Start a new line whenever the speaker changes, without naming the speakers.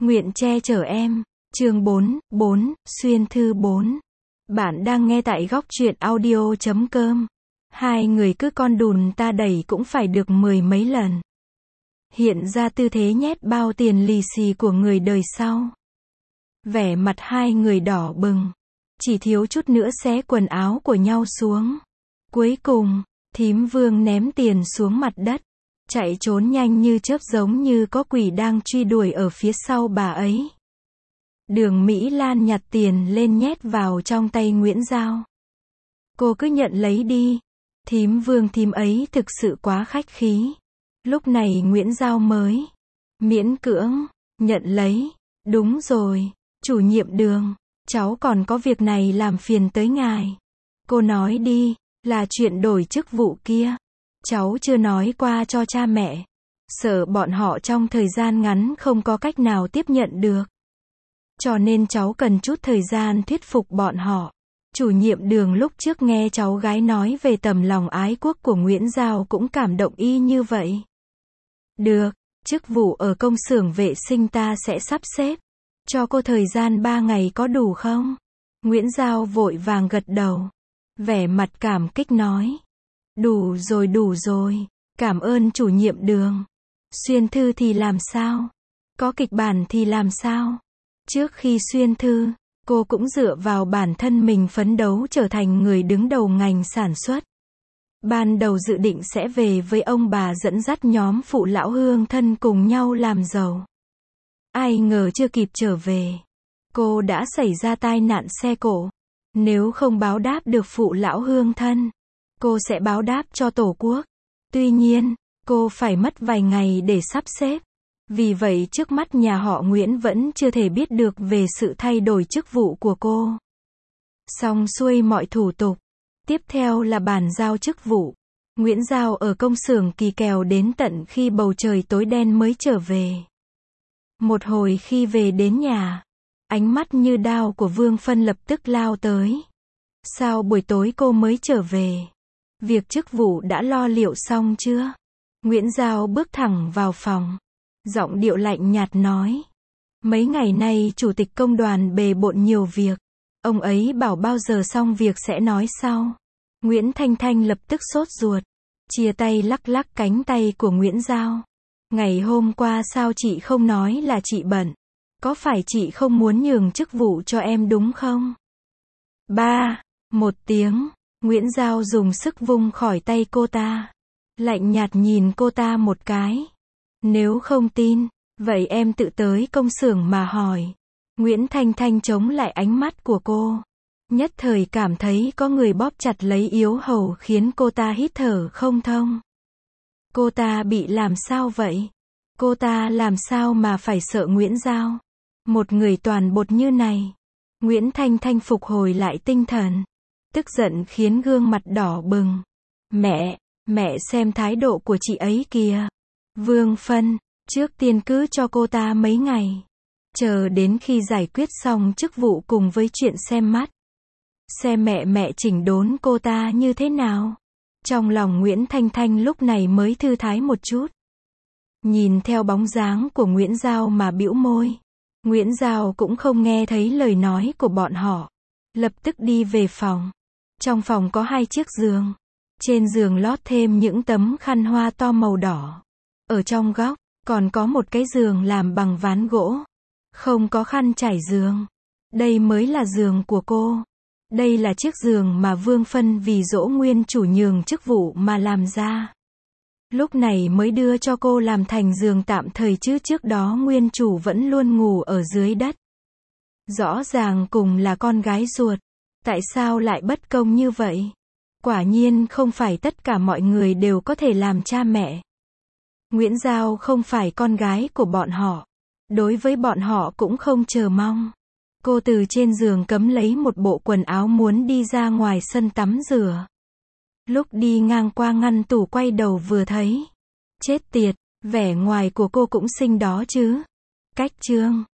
Nguyện che chở em. Chương 4, Xuyên thư 4. Bạn đang nghe tại góc truyện audio.com. Hai người cứ con đùn ta đẩy cũng phải được 10 mấy lần. Hiện ra tư thế nhét bao tiền lì xì của người đời sau. Vẻ mặt hai người đỏ bừng. Chỉ thiếu chút nữa xé quần áo của nhau xuống. Cuối cùng, thím Vương ném tiền xuống mặt đất. Chạy trốn nhanh như chớp giống như có quỷ đang truy đuổi ở phía sau bà ấy. Đường Mỹ Lan nhặt tiền lên nhét vào trong tay Nguyễn Giao. Cô cứ nhận lấy đi. Thím Vương thím ấy thực sự quá khách khí. Lúc này Nguyễn Giao mới miễn cưỡng nhận lấy. Đúng rồi, chủ nhiệm Đường, cháu còn có việc này làm phiền tới ngài. Cô nói đi, là chuyện đổi chức vụ kia. Cháu chưa nói qua cho cha mẹ. Sợ bọn họ trong thời gian ngắn không có cách nào tiếp nhận được. Cho nên cháu cần chút thời gian thuyết phục bọn họ. Chủ nhiệm Đường lúc trước nghe cháu gái nói về tấm lòng ái quốc của Nguyễn Giao cũng cảm động y như vậy. Được, chức vụ ở công xưởng vệ sinh ta sẽ sắp xếp. Cho cô thời gian 3 ngày có đủ không? Nguyễn Giao vội vàng gật đầu. Vẻ mặt cảm kích nói. Đủ rồi, cảm ơn chủ nhiệm Đường. Xuyên thư thì làm sao? Có kịch bản thì làm sao? Trước khi xuyên thư, cô cũng dựa vào bản thân mình phấn đấu trở thành người đứng đầu ngành sản xuất. Ban đầu dự định sẽ về với ông bà dẫn dắt nhóm phụ lão hương thân cùng nhau làm giàu. Ai ngờ chưa kịp trở về, cô đã xảy ra tai nạn xe cộ. Nếu không báo đáp được phụ lão hương thân, cô sẽ báo đáp cho Tổ quốc. Tuy nhiên, cô phải mất vài ngày để sắp xếp. Vì vậy trước mắt nhà họ Nguyễn vẫn chưa thể biết được về sự thay đổi chức vụ của cô. Xong xuôi mọi thủ tục. Tiếp theo là bàn giao chức vụ. Nguyễn Giao ở công xưởng kỳ kèo đến tận khi bầu trời tối đen mới trở về. Một hồi khi về đến nhà, ánh mắt như đao của Vương Phân lập tức lao tới. Sao buổi tối cô mới trở về? Việc chức vụ đã lo liệu xong chưa? Nguyễn Giao bước thẳng vào phòng. Giọng điệu lạnh nhạt nói. Mấy ngày nay chủ tịch công đoàn bề bộn nhiều việc. Ông ấy bảo bao giờ xong việc sẽ nói sau. Nguyễn Thanh Thanh lập tức sốt ruột. Chia tay lắc lắc cánh tay của Nguyễn Giao. Ngày hôm qua sao chị không nói là chị bận? Có phải chị không muốn nhường chức vụ cho em đúng không? Một tiếng, Nguyễn Giao dùng sức vung khỏi tay cô ta. Lạnh nhạt nhìn cô ta một cái. Nếu không tin, vậy em tự tới công xưởng mà hỏi. Nguyễn Thanh Thanh chống lại ánh mắt của cô. Nhất thời cảm thấy có người bóp chặt lấy yếu hầu khiến cô ta hít thở không thông. Cô ta bị làm sao vậy? Cô ta làm sao mà phải sợ Nguyễn Giao? Một người toàn bột như này. Nguyễn Thanh Thanh phục hồi lại tinh thần. Tức giận khiến gương mặt đỏ bừng. Mẹ xem thái độ của chị ấy kìa. Vương Phân, trước tiên cứ cho cô ta mấy ngày. Chờ đến khi giải quyết xong chức vụ cùng với chuyện xem mắt. Xem mẹ chỉnh đốn cô ta như thế nào. Trong lòng Nguyễn Thanh Thanh lúc này mới thư thái một chút. Nhìn theo bóng dáng của Nguyễn Giao mà bĩu môi. Nguyễn Giao cũng không nghe thấy lời nói của bọn họ. Lập tức đi về phòng. Trong phòng có 2 chiếc giường. Trên giường lót thêm những tấm khăn hoa to màu đỏ. Ở trong góc, còn có một cái giường làm bằng ván gỗ. Không có khăn trải giường. Đây mới là giường của cô. Đây là chiếc giường mà Vương Phân vì dỗ nguyên chủ nhường chức vụ mà làm ra. Lúc này mới đưa cho cô làm thành giường tạm thời chứ trước đó nguyên chủ vẫn luôn ngủ ở dưới đất. Rõ ràng cùng là con gái ruột. Tại sao lại bất công như vậy? Quả nhiên không phải tất cả mọi người đều có thể làm cha mẹ. Nguyễn Giao không phải con gái của bọn họ. Đối với bọn họ cũng không chờ mong. Cô từ trên giường cấm lấy một bộ quần áo muốn đi ra ngoài sân tắm rửa. Lúc đi ngang qua ngăn tủ quay đầu vừa thấy. Chết tiệt, vẻ ngoài của cô cũng xinh đó chứ. Cách trương.